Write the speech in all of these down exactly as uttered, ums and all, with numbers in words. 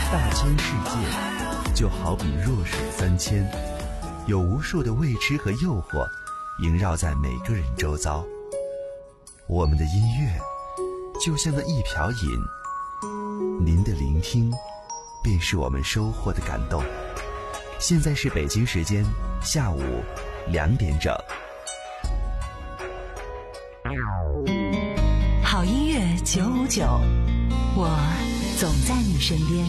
大千世界就好比弱水三千，有无数的未知和诱惑萦绕在每个人周遭。我们的音乐就像那一瓢饮，您的聆听便是我们收获的感动。现在是北京时间下午两点整。 好音乐九五九，我总在你身边。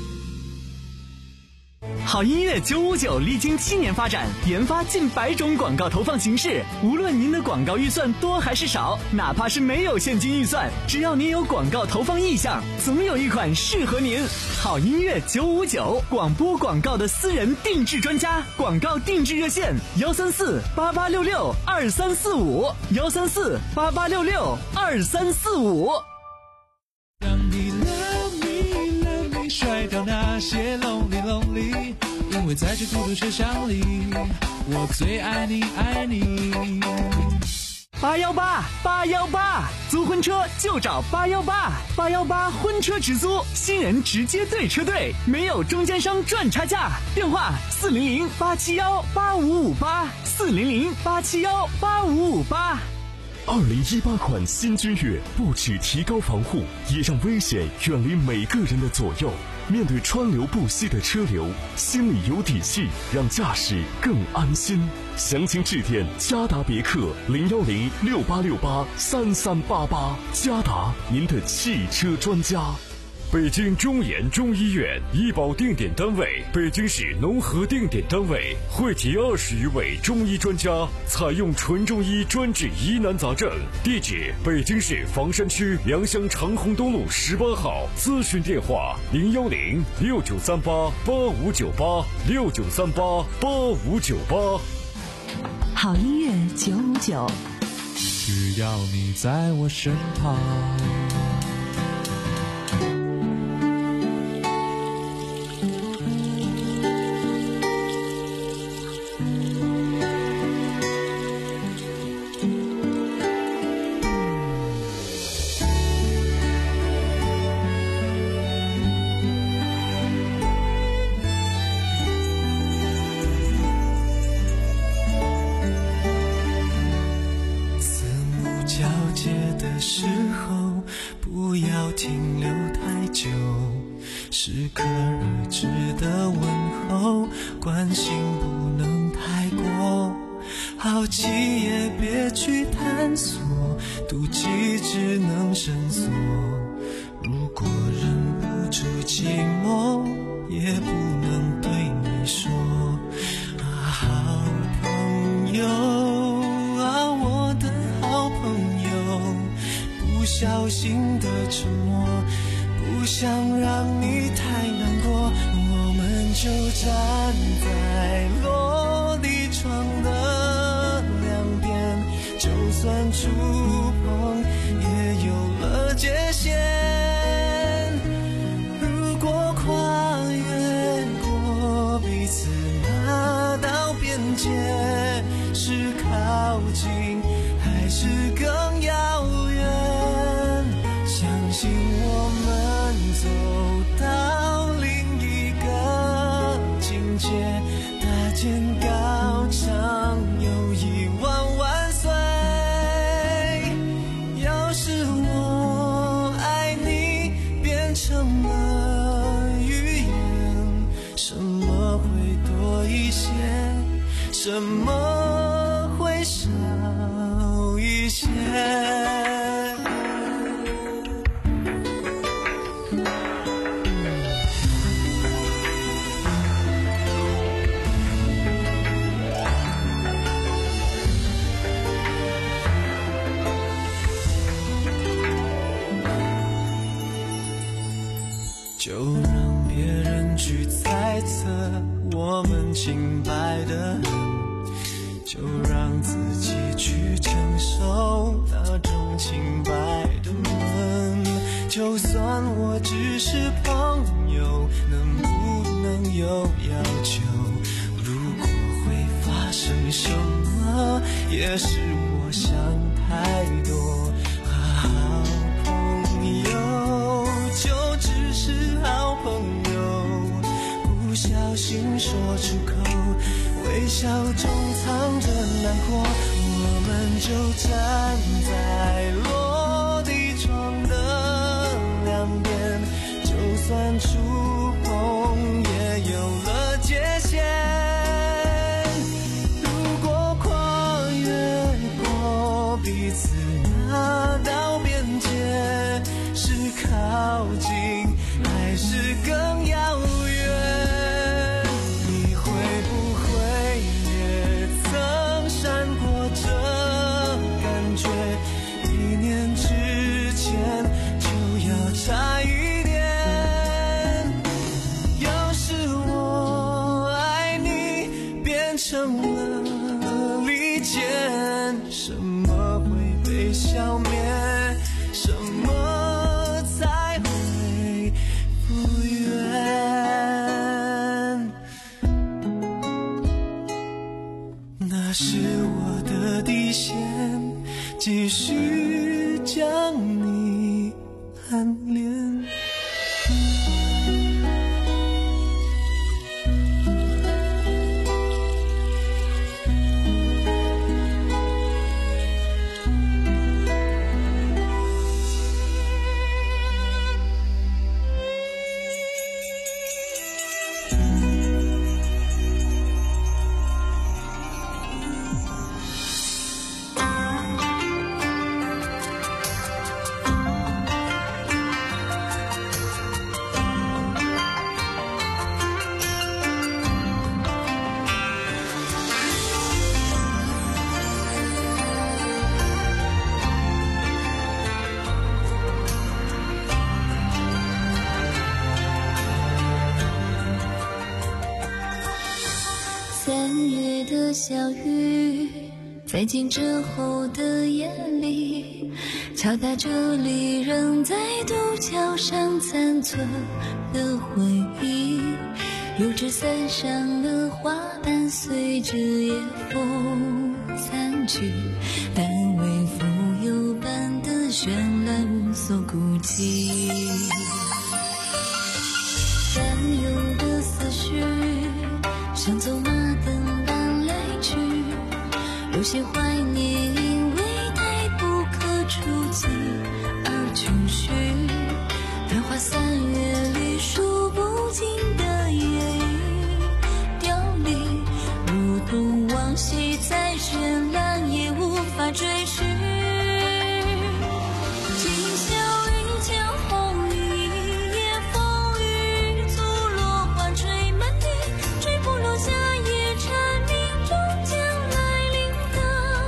好音乐九五九历经七年发展，研发近百种广告投放形式。无论您的广告预算多还是少，哪怕是没有现金预算，只要您有广告投放意向，总有一款适合您。好音乐九五九，广播广告的私人定制专家，广告定制热线幺三四八八六六二三四五幺三四八八六六二三四五。 让你 love me love me 甩掉那些 lonely lonely， 因为在这孤独车厢里，我最爱你爱你。 八幺八八幺八，租婚车就找八幺八，八幺八婚车直租，新人直接对车队，没有中间商赚差价。电话四零零八七幺八五五八，四零零八七幺八五五八。 二零一八款新君越不只提高防护，也让危险远离每个人的左右。面对川流不息的车流，心里有底气，让驾驶更安心。详情致电嘉达别克零幺零六八六八三三八八，嘉达您的汽车专家。 北京中研中医院医保定点单位，北京市农合定点单位，汇集二十余位中医专家，采用纯中医专治疑难杂症。地址：北京市房山区良乡长虹东路十八号。咨询电话：零幺零六九三八八五九八六九三八八五九八。 好音乐九五九， 只要你在我身旁。时候不要停留太久，适可而止的问候，关心不能太过，好奇也别去探索，妒忌只能深锁。如果忍不住寂寞，也不能对你说啊，好朋友啊，我的好朋友，不小心的沉默，不想让你太难过，我们就站在落地窗的两边，就算触碰也有了界限。如果跨越过彼此那道边界，是靠近还是更遥远？相信我们走到另一个境界，搭建高墙友谊万万岁。要是我爱你变成了语言，什么会多一些，什么会少一些？就让别人去猜测我们清白的很，就让自己去承受那种清白的闷。就算我只是朋友，能不能有要求？如果会发生什么，也是我想太多。好朋友就只是好朋友， 说出口，微笑中藏着难过，我们就站在落地窗的两边，就算触碰也有了界限。如果跨越过彼此那道边界，是靠近还是更遥远？你会不会也曾闪过这感觉？一念之间就要差一点。要是我爱你变成了利剑，什么会被消灭？什么才会复原？那是我的底线，继续将你暗恋。 三月的小雨，在静止后的夜里，敲打这里仍在渡桥上残存的回忆。油纸伞上的花瓣随着夜风散去，但为浮游般的绚烂所孤寂。占有的思绪像走马灯般来去，有些怀念因为太不可触及而穷虚。繁华三月里数不尽的夜雨凋零，如同往昔再绚烂也无法追寻。今宵一江红雨，一夜风雨，zul落花吹满地，吹不落夏夜蝉鸣终将来临的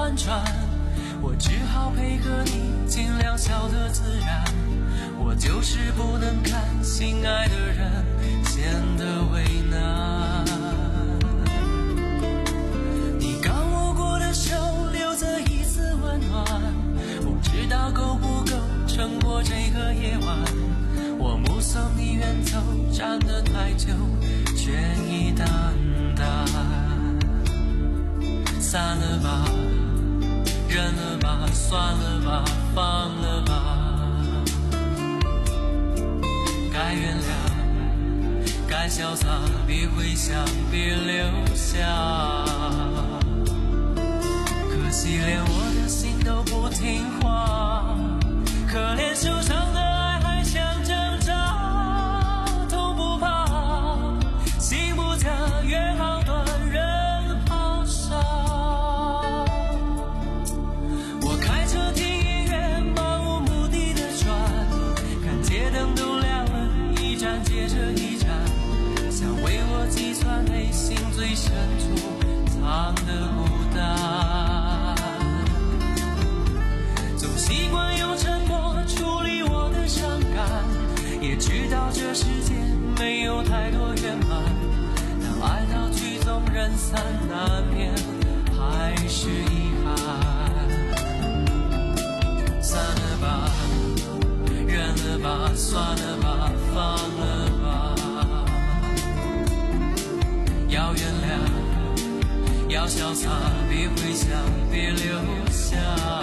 婉转，我只好配合你，尽量笑得自然。我就是不能看心爱的人显得为难。你刚握过的手留着一丝温暖，不知道够不够撑过这个夜晚。我目送你远走，站得太久，却已淡淡。散了吧，忍了吧，算了吧，放了吧。该原谅，该潇洒，别回想，别留下。可惜连我的心都不听话，可怜受伤的爱还想挣扎，痛不怕，心不假，约好断，人好傻。我开车听音乐，漫无目的的转，看街灯都亮了，一站接着一站，想为我计算内心最深处藏的孤单。总习惯用沉默处理我的伤感，也知道这世界没有太多圆满，当爱到曲终人散，难免还是遗憾。散了吧，忍了吧，算了吧，放了吧。要原谅，要潇洒，别回想，别留下。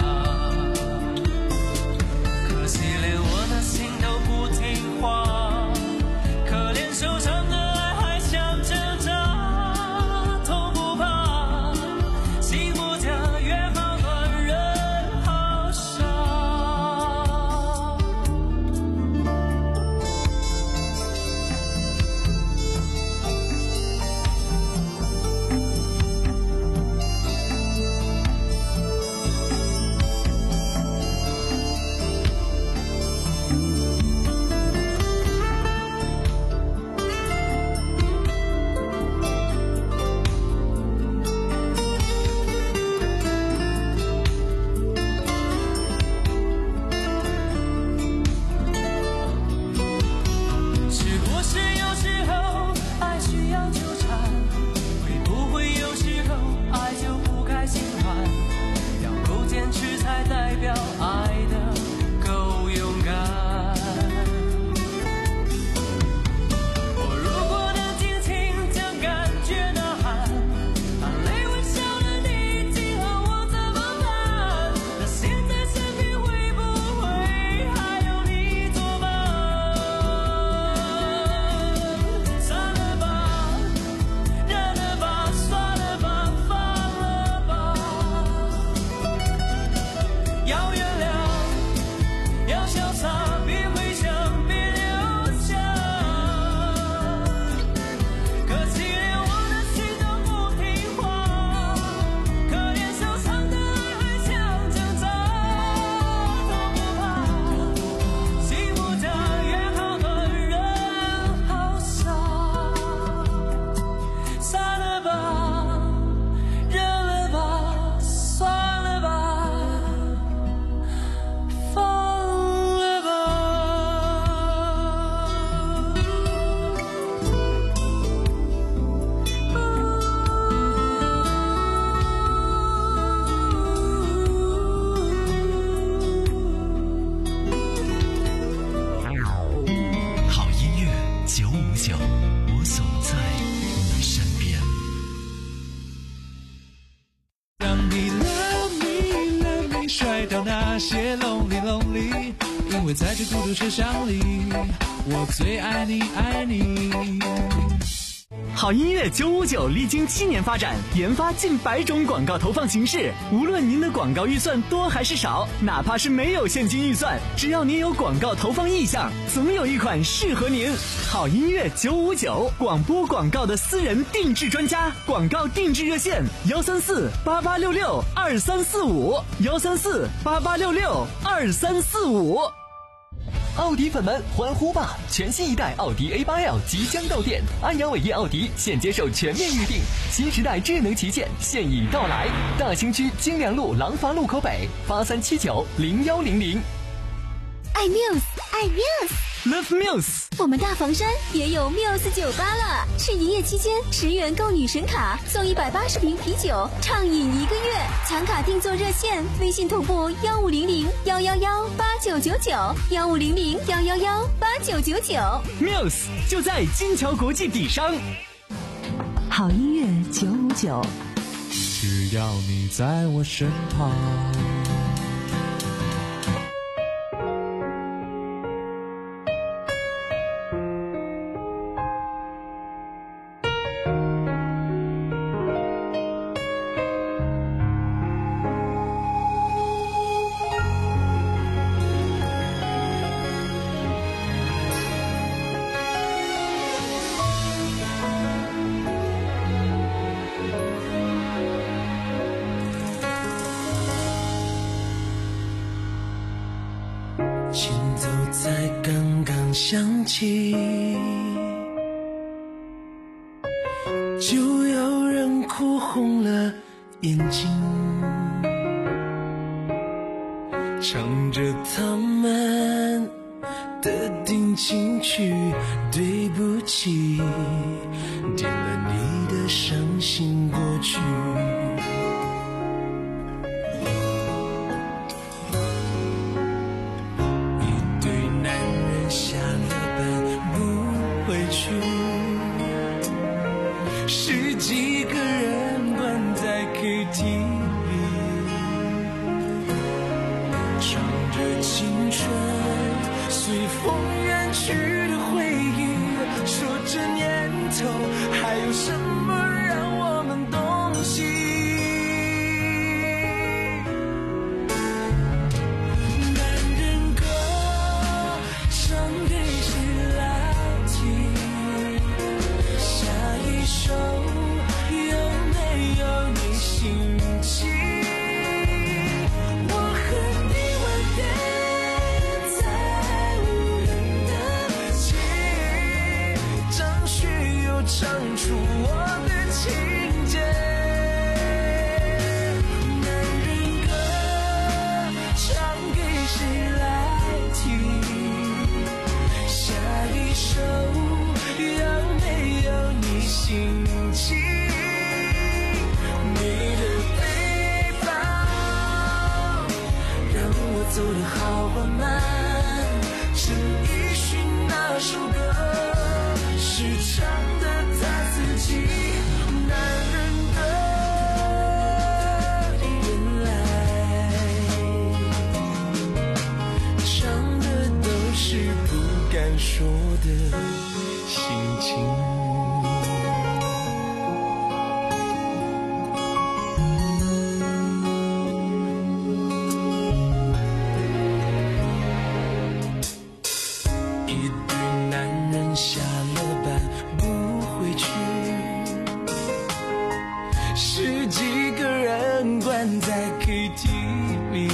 可惜连我的心都不听话，可怜受伤的爱还想挣扎，痛不怕，心不假，约好断，人好傻。 那些 lonely lonely， 因为在这孤独车厢里，我最爱你爱你。 好音乐九五九历经七年发展，研发近百种广告投放形式。无论您的广告预算多还是少，哪怕是没有现金预算，只要您有广告投放意向，总有一款适合您。好音乐九五九，广播广告的私人定制专家，广告定制热线幺三四八八六六二三四五幺三四八八六六二三四五。 奥迪粉们欢呼吧！全新一代奥迪 A 八 L 即将到店，安阳伟业奥迪现接受全面预定，新时代智能旗舰现已到来。大兴区金良路廊坊路口北，八三七九零幺零零。 爱 Muse， 爱 Muse，Love Muse。 我们大房山也有 Muse 酒吧了，是营业期间十元购女神卡送一百八十瓶啤酒，畅饮一个月。抢卡定做热线，微信同步幺五零零幺幺幺八九九九幺五零零幺幺幺八九九九。 Muse 就在金桥国际底商。 好音乐九五九， 只要你在我身旁。 前奏才刚刚响起，就有人哭红了眼睛，唱着他们的定情曲，对不起，点了你的伤心过去。十几个人关在 K T V， 唱着青春随风远去的回忆，说这年头还有什么让我们动心。男人歌唱给谁来听？下一首有没有你心情？我和你吻别在无人的街，张学友唱出我的情节。男人歌唱给谁来听？下一首有没有你心情？你的背包让我走得好缓慢，陈奕迅那首歌是唱的他自己。男人歌原来唱的都是不敢说的心情。一堆男人下了班不回去，十几个人关在 K T V，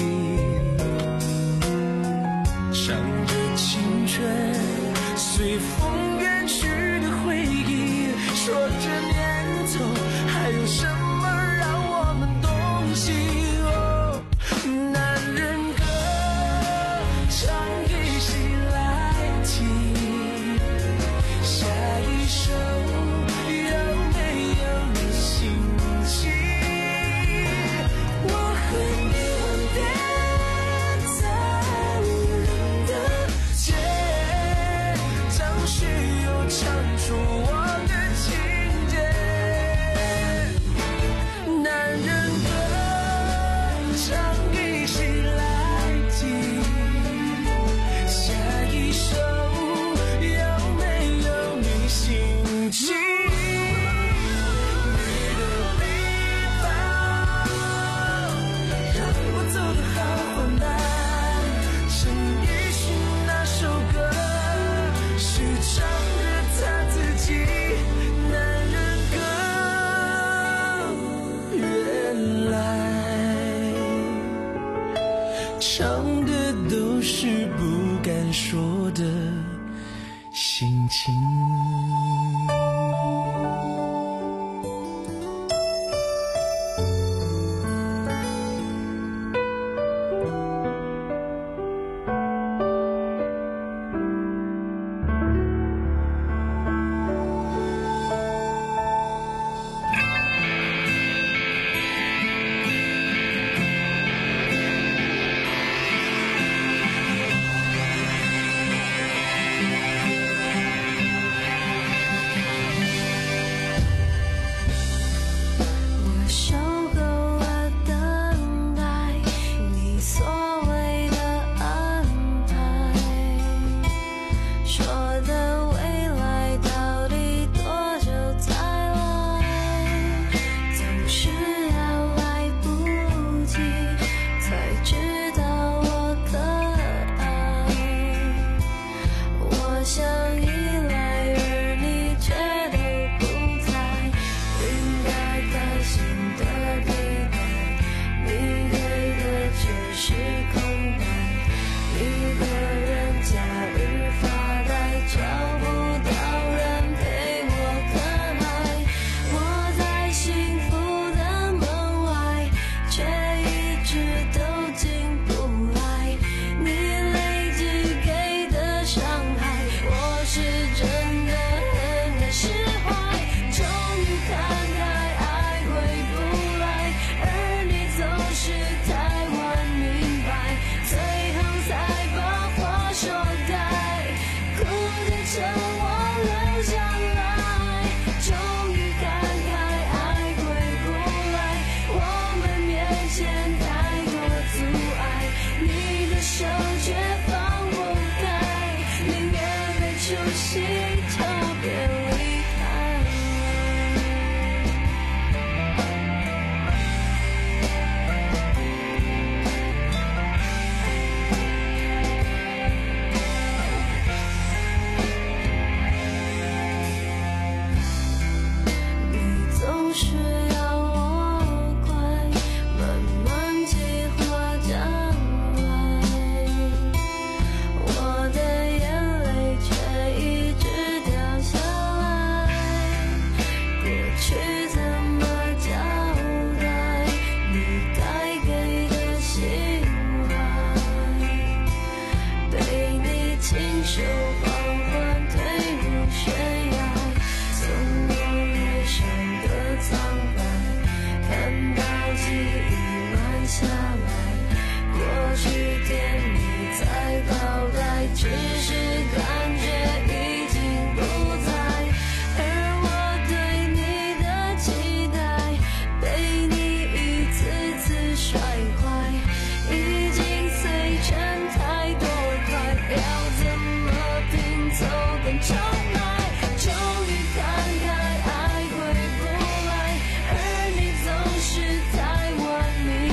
唱着青春随风远去的回忆，说这年头还有什么让我们动心。哦，男人歌唱给谁来听？下一首有没有你心情？我和你吻别在无人的街，张学友唱出我的情节。男人歌唱给谁来听？下一首有没有你心情？你的背包让我走得好缓慢，陈奕迅那首歌是唱着他自己。男人歌原来唱的都是不敢说的心情。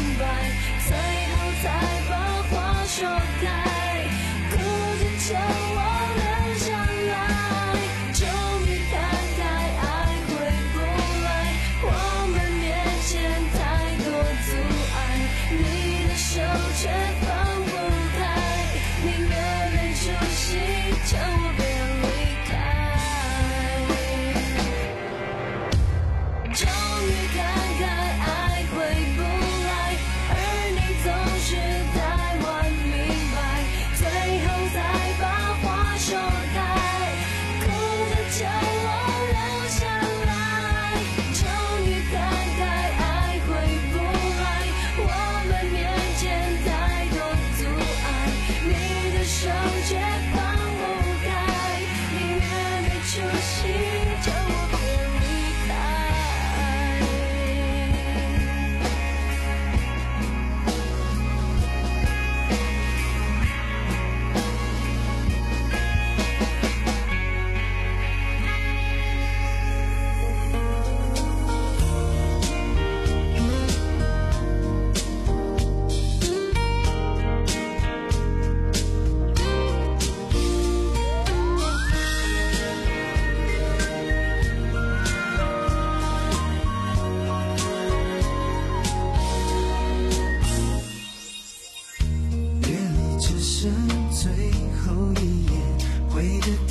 说开，哭着叫。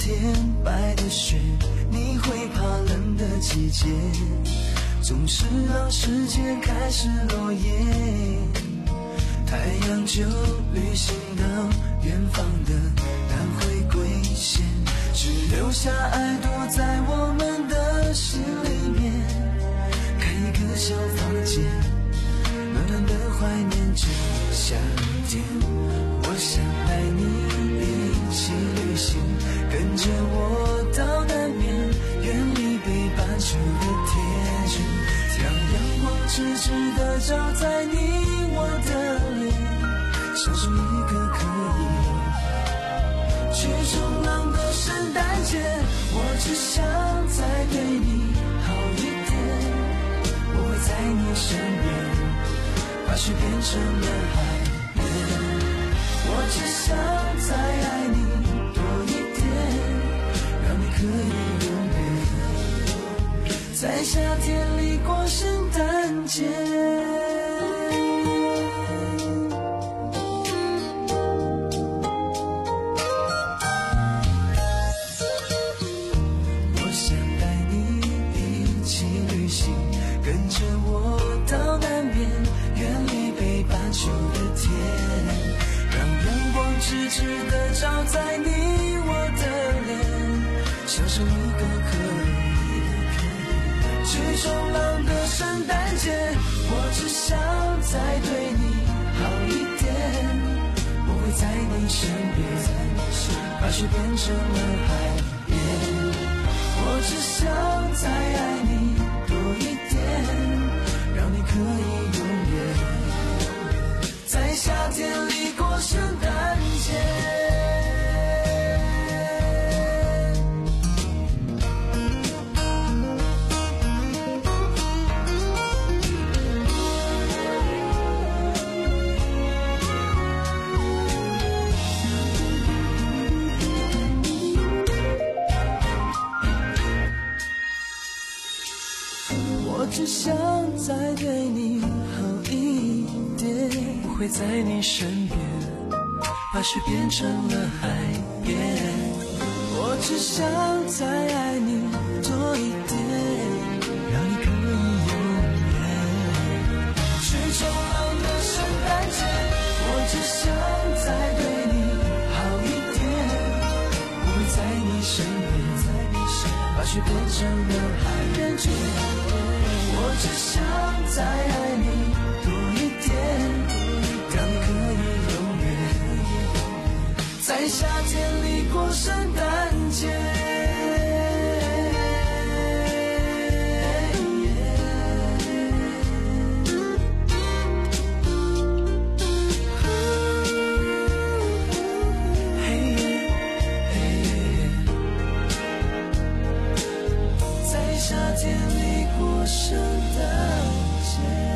天白的雪，你会怕冷的季节，总是让时间开始落叶，太阳就旅行到远方的南回归线，只留下爱躲在我们的心里面，开一个小房间，暖暖的怀念着夏天。我想带你一起旅行，跟着我到南边，远离北半球的天真，让阳光直直地照在你我的脸，享受一个可以去冲浪的圣诞节。我只想再对你好一点，我会在你身边，把雪变成了海边。我只想再爱你多一点，让你可以永远在夏天里过圣诞节。我想带你一起旅行，跟着我到南边，远离北半球的天，让阳光直直地照在你我的脸，享受一个可以去冲浪的圣诞节。我只想再对你好一点，我会在你身边，把雪变成了海边。我只想再爱你多一点，让你可以永远在夏天里过圣诞节。我只想再对你好一点，我会在你身边，把雪变成了海边。我只想再爱你多一点，让你可以永远去冲浪的圣诞节。我只想再对你好一点，我会在你身边，把雪变成了海边。我只想再爱你多一点，让你可以永远在夏天里过圣诞节。在夏天里过圣诞节。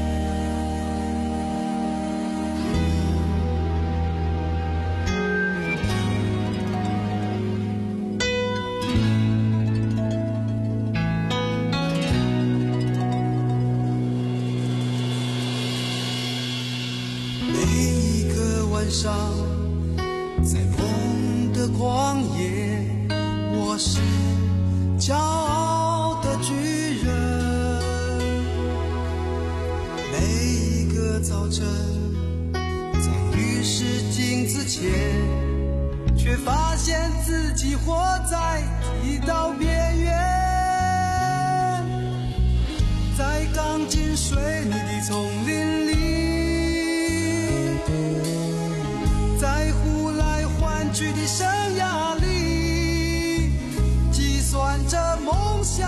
每一个晚上，在梦的旷野，我是骄傲的巨人。每一个早晨，在浴室镜子前，却发现自己活在剃刀边缘。在钢筋水泥的丛林里，在呼来唤去的生涯里，计算着梦想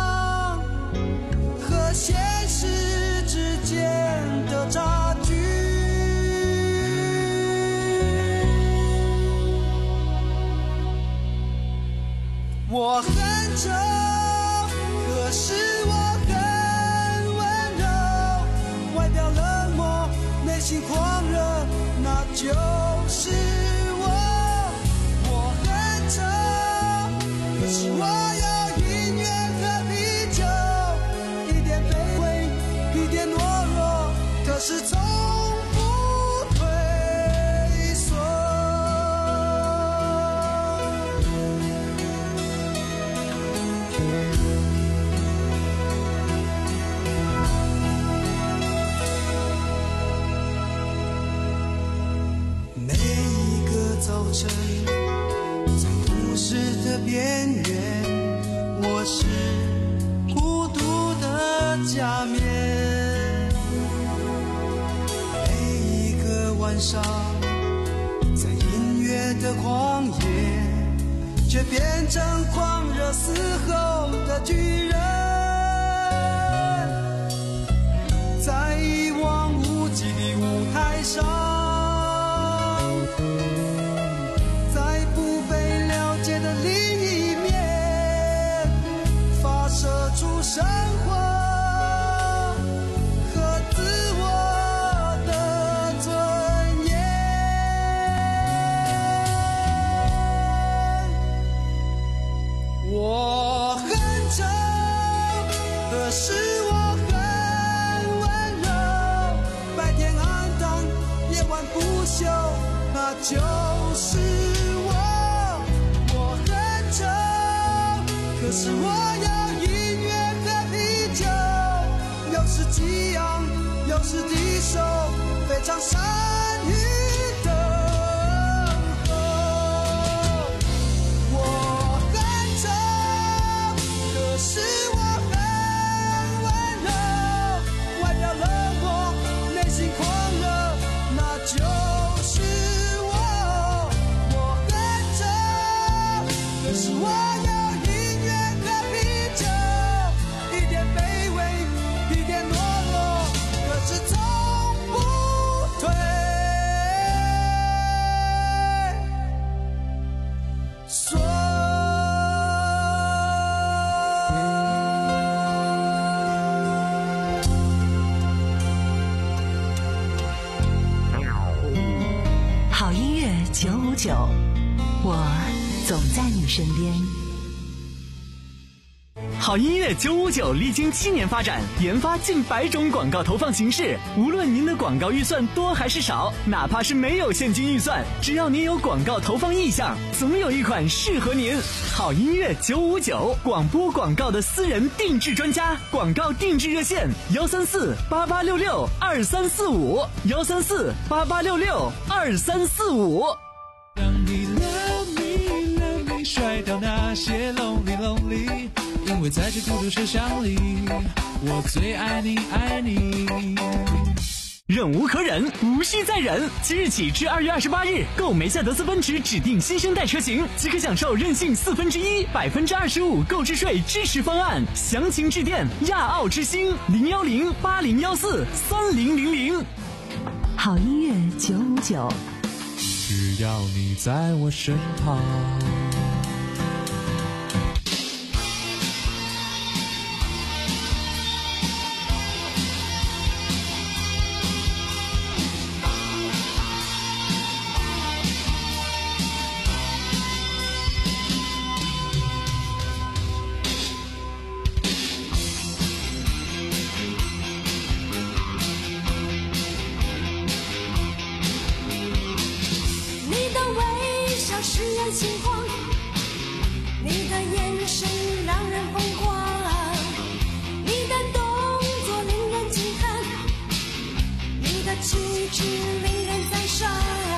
和现实之间的差距。我很丑，可是我很温柔，外表冷漠，内心狂热，那就是我。我很丑，可是我有音乐和啤酒，一点卑微，一点懦弱，可是从不退缩。 程，在故事的边缘，我是孤独的假面。每一个晚上，在音乐的旷野，却变成狂热嘶吼的巨人。在一望无际的舞台上，在不被了解的另一面，发射出生活和自我的尊严。我很丑，可是我秀，那就是我。我很丑，可是我要音乐和啤酒，有时激昂，有时低手，非常善于等候。我很丑，可是我很温柔，外表冷漠，内心狂热，那就可是我要音乐和啤酒，一点卑微，一点懦弱，可是从不退缩。 好音乐九五九，我总在你身边。 好音乐九五九历经七年发展，研发近百种广告投放形式。无论您的广告预算多还是少，哪怕是没有现金预算，只要您有广告投放意向，总有一款适合您。好音乐九五九，广播广告的私人定制专家，广告定制热线：幺三四八八六六二三四五，幺三四八八六六二三四五。 让你 love me love me 甩掉那些 lonely lonely， 因为在这孤独车厢里，我最爱你爱你。 忍无可忍，无需再忍。即日起至二月二十八日，购梅赛德斯奔驰指定新生代车型，即可享受任性四分之一、百分之二十五购置税支持方案。详情致电亚奥之星零幺零八零幺四三零零零。 好音乐九五九， 只要你在我身旁。 使人心慌，你的眼神让人疯狂，你的动作令人惊叹，你的气质令人赞赏。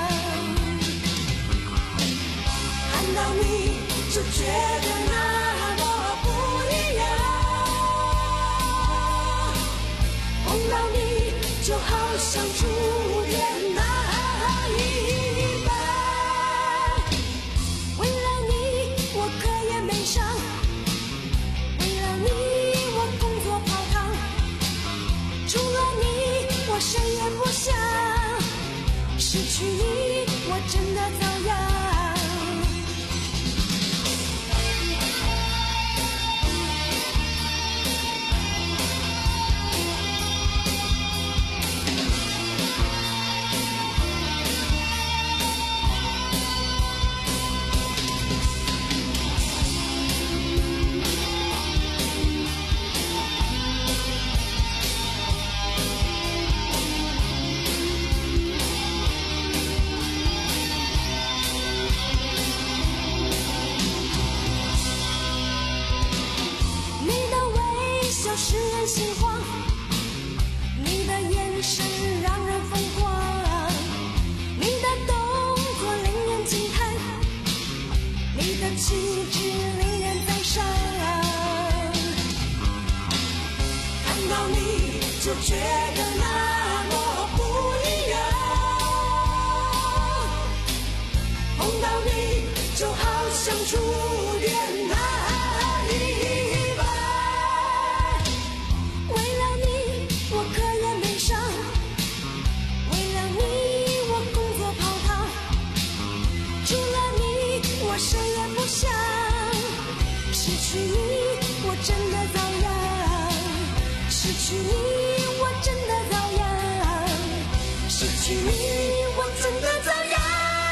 看到你就觉得那么不一样，碰到你就好像触电那一般。谁也不想失去你，我真的遭殃。 许你我真的遭殃。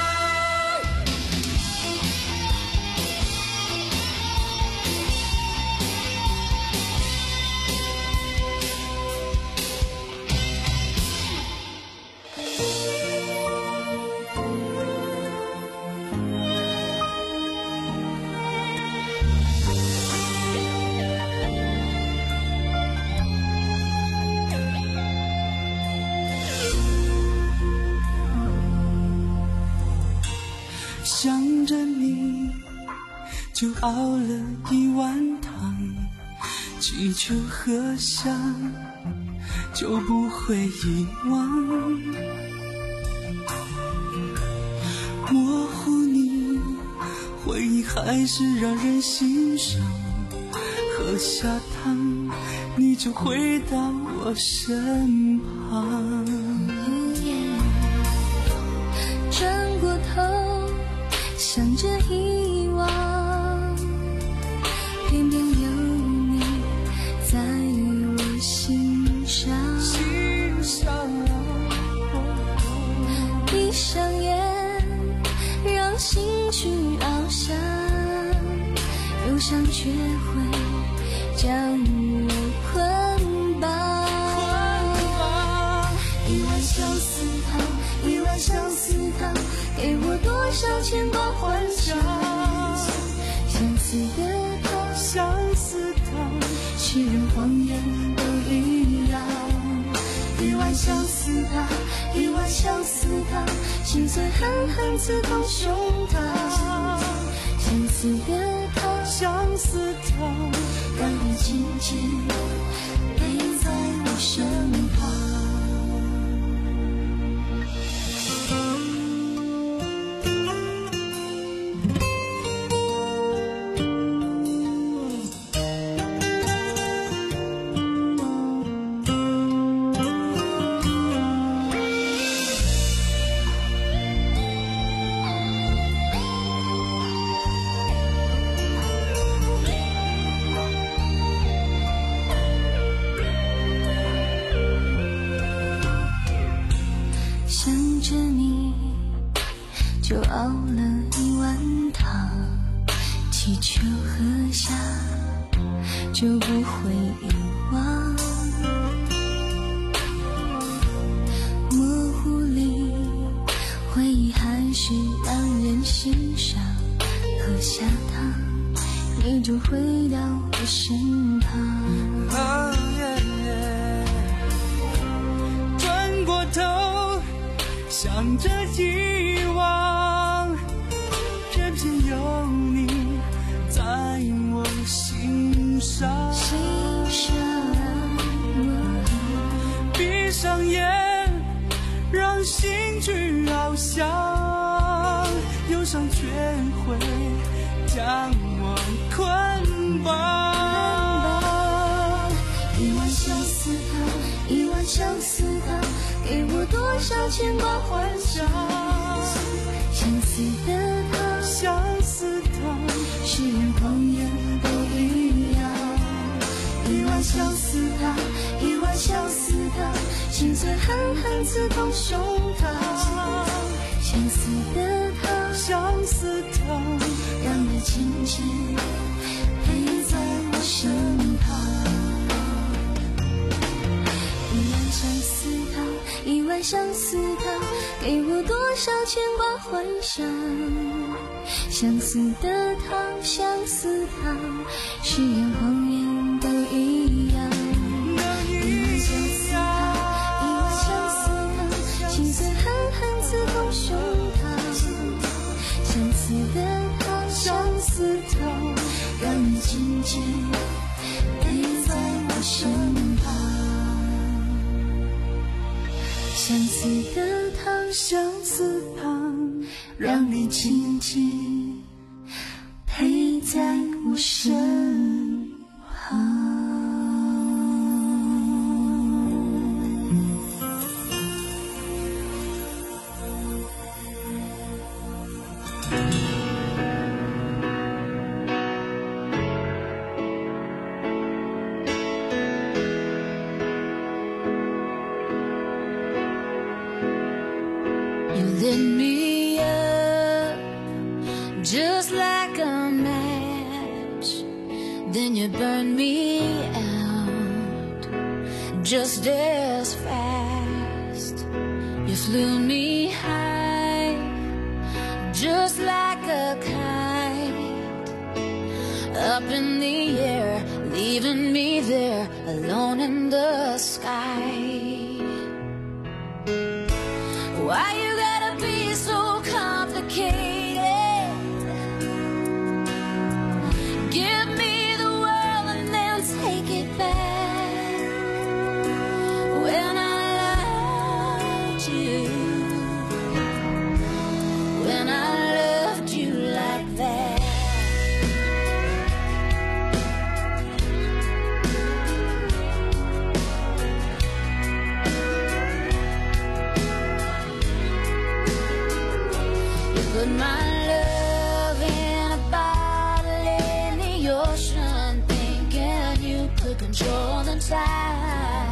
想着你，就熬了一碗汤，祈求喝下就不会遗忘。模糊你，回忆还是让人欣赏。喝下汤，你就回到我身旁。 转过头，想着遗忘，偏偏有你在我心上。 心上， 闭上眼，让心去翱翔，忧伤却会将我捆绑。一碗相思汤，一碗相思汤，给我多少牵挂幻想。相思的汤， 相思汤， 诗人谎言都一样。一碗相思汤，一碗相思汤，心碎狠狠刺痛胸膛。相思的汤， 相思汤， 让你紧紧陪在我身旁。想着你，就熬了一碗汤，祈求喝下就不会遗忘。模糊里，回忆还是让人欣赏。喝下汤，你就回到我身旁。 啊耶耶，转过头，想着遗忘，偏偏有你在我心上。 心上， 闭上眼，让心去翱翔，忧伤却会将我捆绑。 一碗相思汤，一碗相思汤，给我多少牵挂幻想。相思的汤， 相思汤， 诗人谎言都一样。一碗相思汤，一碗相思汤，心碎狠狠刺痛胸膛。相思的汤， 相思汤， 让你紧紧陪在我身旁。一碗相思汤，一碗相思汤，给我多少牵挂幻想。相思的汤，相思汤，誓言谎言都一样。一碗相思汤，一碗相思汤，心碎狠狠刺痛胸膛。相思的汤，相思汤，让你紧紧陪在我身旁。相思的汤， 相思汤， 让你紧紧陪在我身旁。 lit me up just like a match. Then you burned me out just as fast. You flew me high just like a kite, up in the air, leaving me there alone in the sky. Why you gotta be so complicated? Give me the world and then take it back. When I loved you, when I loved you like that. Put my love in a bottle in the ocean, thinking you could control the tide.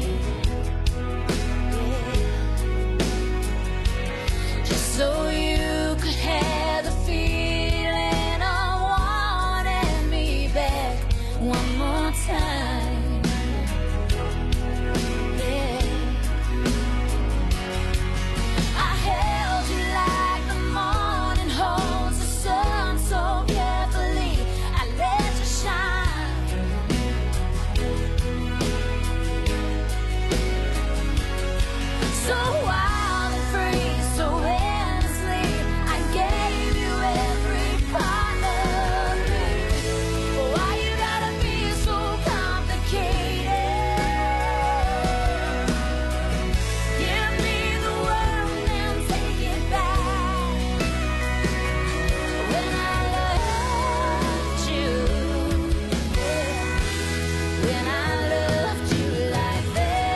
Yeah. Just so you could have the feeling of wanting me back one more time. Yeah. I held you like the morning holds the sun so carefully. I let you shine. So wild and free, so endlessly, I gave you every part of me. Why you gotta be so complicated? Give me the world and take it back. When I loved you, yeah. When I loved you like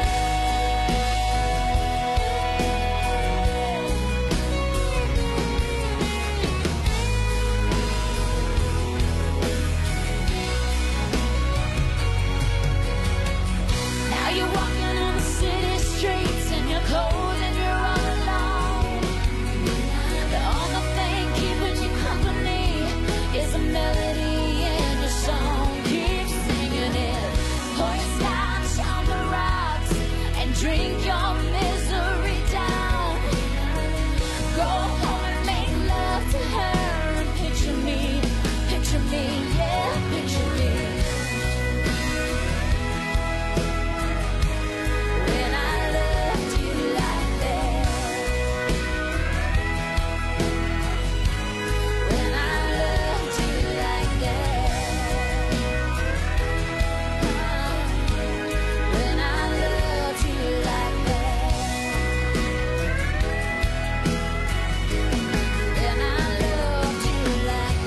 now you're walking on the city streets and you're cold and you're all alone. The only thing keeping you company is a melody in your song. Keep singing it. Pour your scotch on the rocks and drink your misery down. Go home and make love to her and picture me, picture me, yeah, picture me. When I loved you like that. When I loved you like that. When I loved you like that. When I loved you like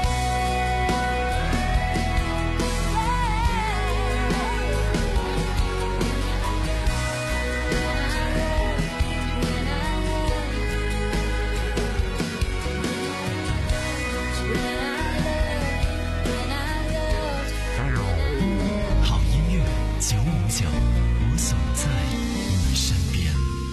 that. 好音乐九五九，我总在你身边。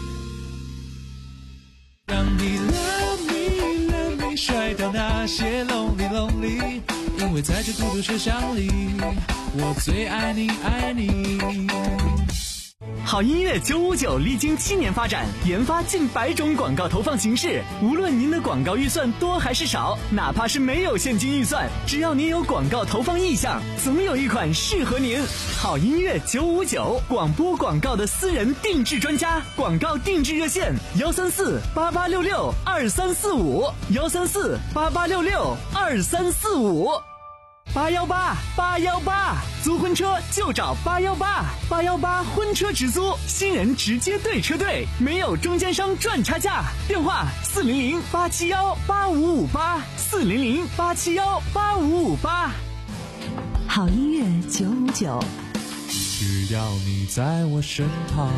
让你 love me love me 甩掉那些 lonely lonely， 因为在这孤独车厢里，我最爱你爱你。 好音乐九五九历经七年发展，研发近百种广告投放形式。无论您的广告预算多还是少，哪怕是没有现金预算，只要您有广告投放意向，总有一款适合您。好音乐九五九，广播广告的私人定制专家，广告定制热线：幺三四八八六六二三四五，幺三四八八六六二三四五。八幺八八幺八，租婚车就找八幺八，八幺八婚车直租，新人直接对车队，没有中间商赚差价。电话四零零八七幺八五五八，四零零八七幺八五五八。 好音乐九五九， 只要你在我身旁。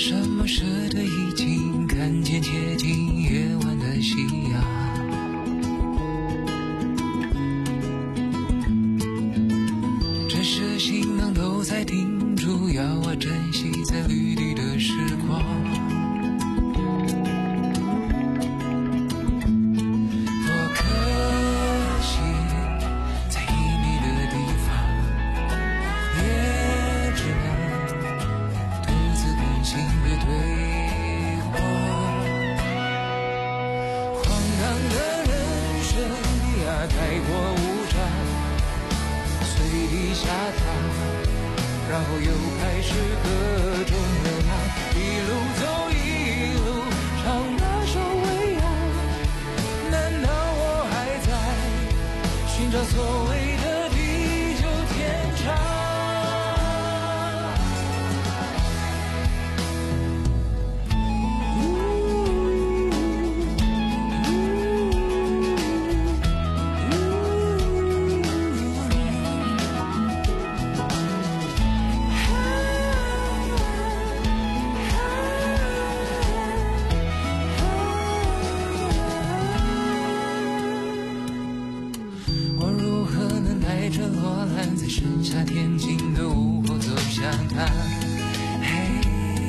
什么舍得已经看见接近夜晚的夕阳，这些行囊都在叮嘱要我珍惜在绿地的时光。多可惜在旖旎的地方也只能独自跟心的对话。荒唐的人生呀太过无常，随地下榻，然后又开始各种流浪，一路走一路唱那首未央。难道我还在寻找所谓的地久天长？我如何能带着罗兰在盛夏天晴的午后走向他？嘿，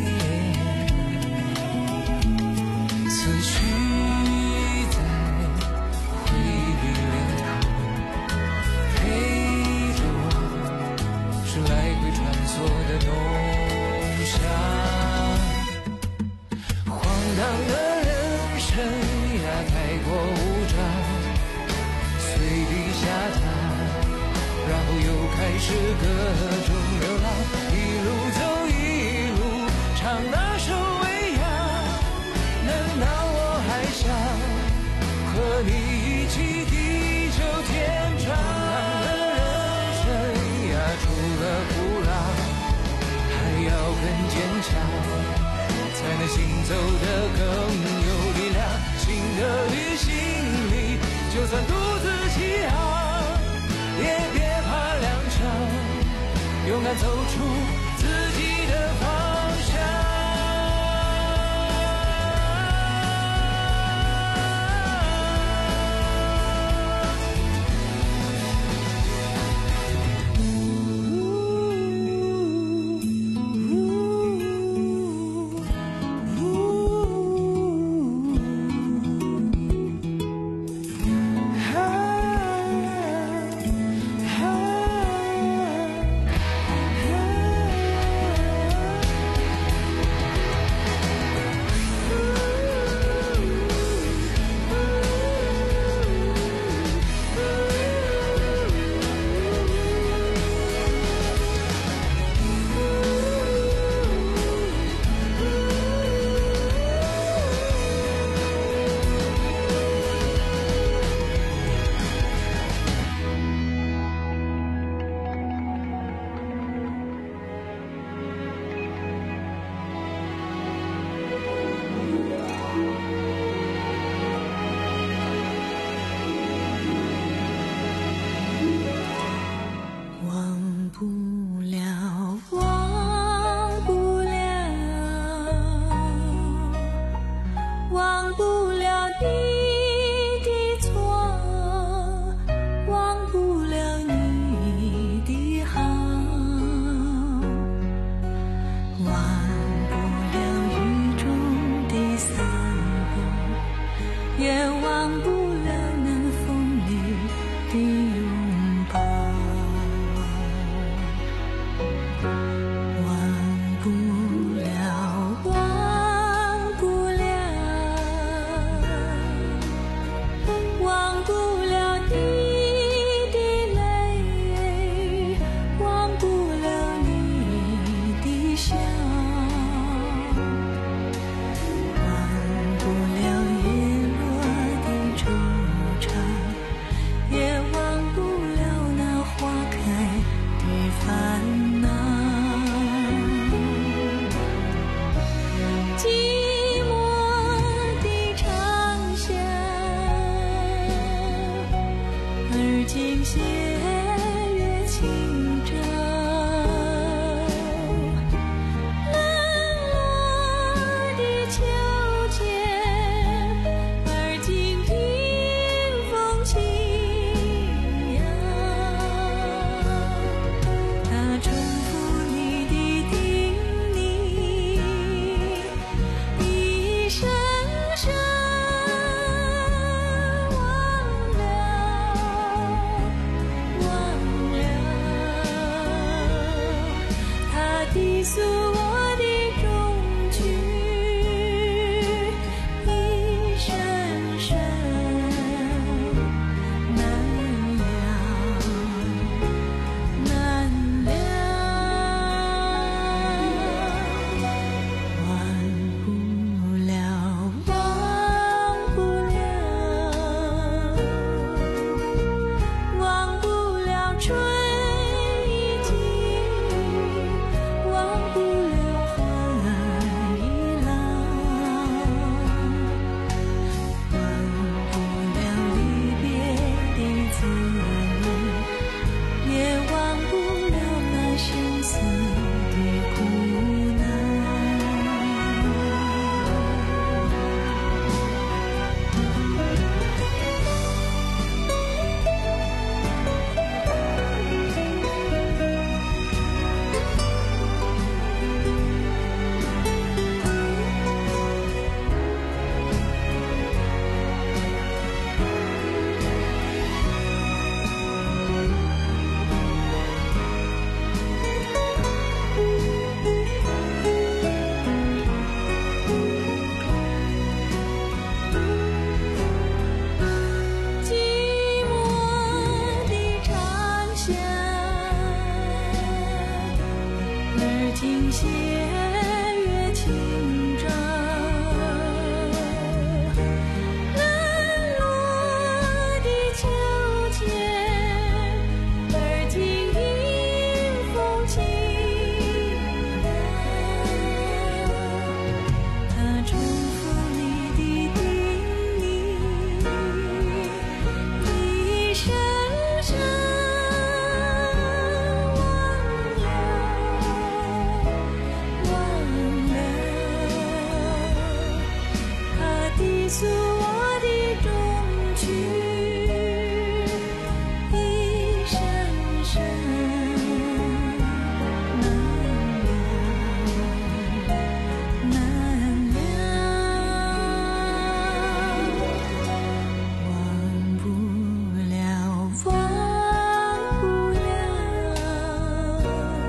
思绪在回忆里流淌，陪着我是来回穿梭的浓香。荒唐的人生呀太过无常，随地下榻，然后又开始各种流浪，一路走一路唱那首未央。难道我还想和你一起地久天长？荒唐的人生呀，除了苦辣，还要更坚强，才能行走得更有力量。新的旅行里，就算独自起航，也别怕踉跄，勇敢走出自己的方向。 忘不了，忘不了，忘不了你的错，忘不了你的好，忘不了雨中的散步，也忘不了那风里的拥抱。忘不了，忘不了，忘不了你的泪，忘不了你的笑，忘不了叶落的惆怅，也忘不了那花开的烦恼。寂寞的长巷，而今斜月轻照，冷落诉我的衷曲，一声声难了难了，忘不了忘不了，忘不了春已尽，忘不了花已老，忘不了离别的滋味，也忘不了那相思的苦恼。寂寞的长巷，而今斜月清照，冷落的秋千，而今迎风轻摇。它重复你的叮咛，一声声忘了忘了，它低诉我的衷曲，一声声难了难了，忘不了忘不了，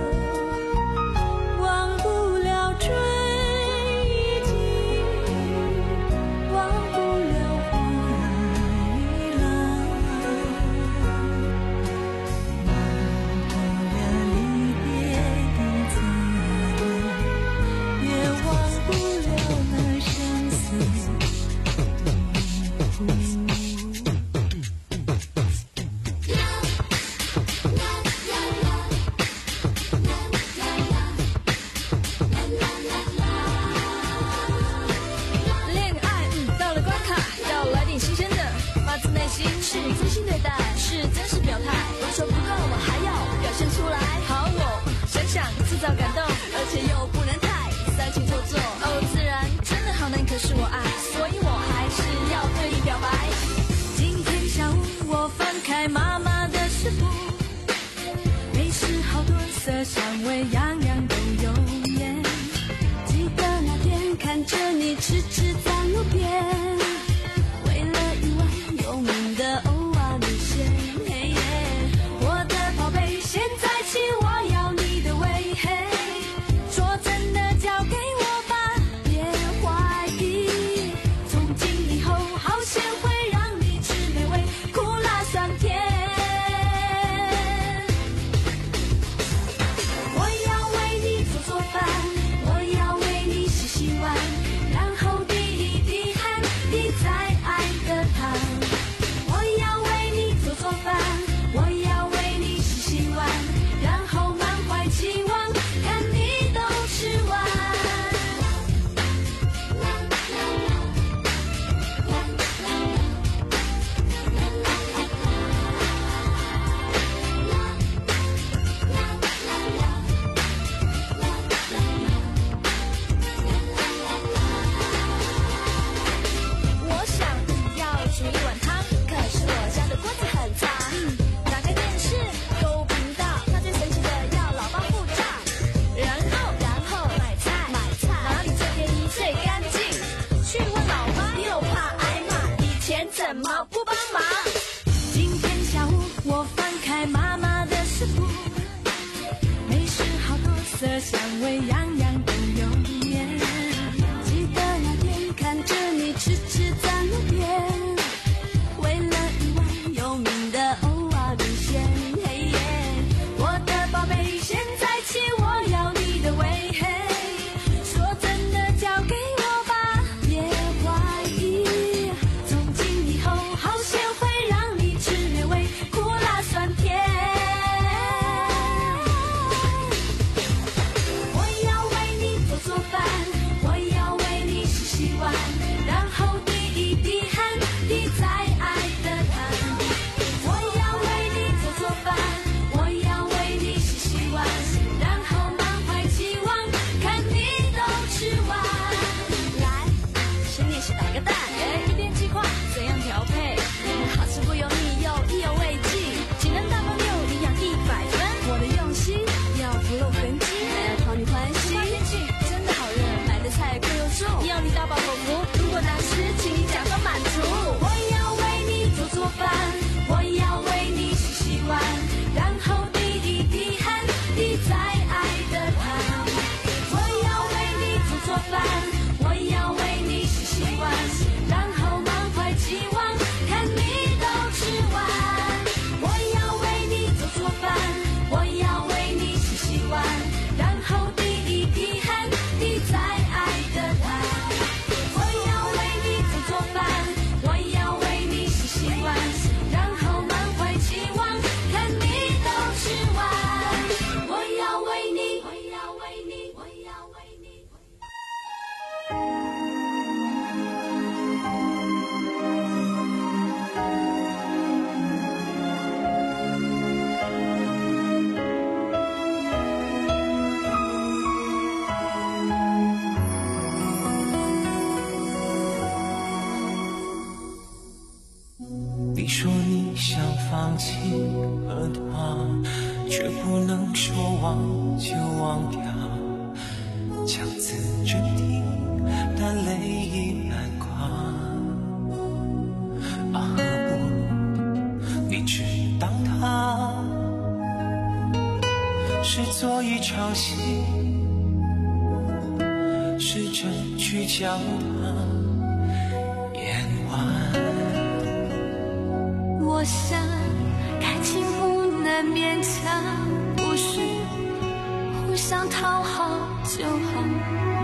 忘不了春已尽，忘不了花已老，忘不了离别的滋味，也忘不了那相思的苦。恋爱，嗯，到了关卡，要来点新鲜的，发自内心是真心对待，是真实表态，不说不够，我还要表现出来。好，我想想制造感动，而且又不能太煽情做作。哦，自然真的好难，可是我爱，所以我还是要对你表白。今天下午我翻开妈妈的食谱，美食好多色香味，样样都有耶。记得那天看着你痴痴在路边，为了一碗有名的欧瓦米线，嘿耶，我的宝贝，现在起我要你的胃，嘿，说真的交给我吧，别怀疑，从今以后好咸会让你吃美味，苦辣酸甜。我要为你做做饭，我要为你洗洗碗，然后滴一滴汗，滴在爱的汤。我要为你做做饭，我要为你洗洗碗，然后满怀期望，看你都吃完。我想要煮一碗汤，可是我家的锅子很脏。打开电视，购物频道，它最神奇的要老帮付账，然后然后买菜买菜，哪里最便宜最干净？去问老妈又怕挨骂，以前怎么不帮忙？今天下午我翻开妈妈的食谱，美食好多色香味样样都有面。记得那天看着你痴痴站路边，为了一碗有名的藕啊米线，嘿耶，我的宝贝，现在起我要你的胃，嘿，说真的交给我吧，别怀疑，从今以后好些会让你吃美味，苦辣酸甜。我要为你做做饭，我要为你洗洗碗，然后滴一滴汗滴在爱的汤。我要为你做做饭，我要为你洗洗碗，然后满怀期望看你都吃完。来，先练习打个蛋，一点计划怎样调配，好吃不油腻又意犹未尽，技能大方又营养一百分。我的用心要不露痕迹，还要讨你欢喜。天气真的好热，买的菜贵又重，要你大饱口福。如果难吃，请你假装满足。我要为你做做饭，我要为你洗洗碗，然后滴一滴汗滴在爱的汤。我要为你做做饭，我要为你洗洗碗，然后满怀期望看你都吃完。我要为你做做饭，我要为你洗洗碗，然后滴一滴汗滴在爱的汤。我要为你做做饭，我要为你洗洗碗，然后满怀期望看你都吃完。我要为你，我要为你，我要为你。 你说你想放弃和他，却不能说忘就忘掉，腔字真听，但泪已难挂。啊，何不你只当他是做一场戏，试着去将它演完。 我想感情不能勉强，不是互相讨好就好。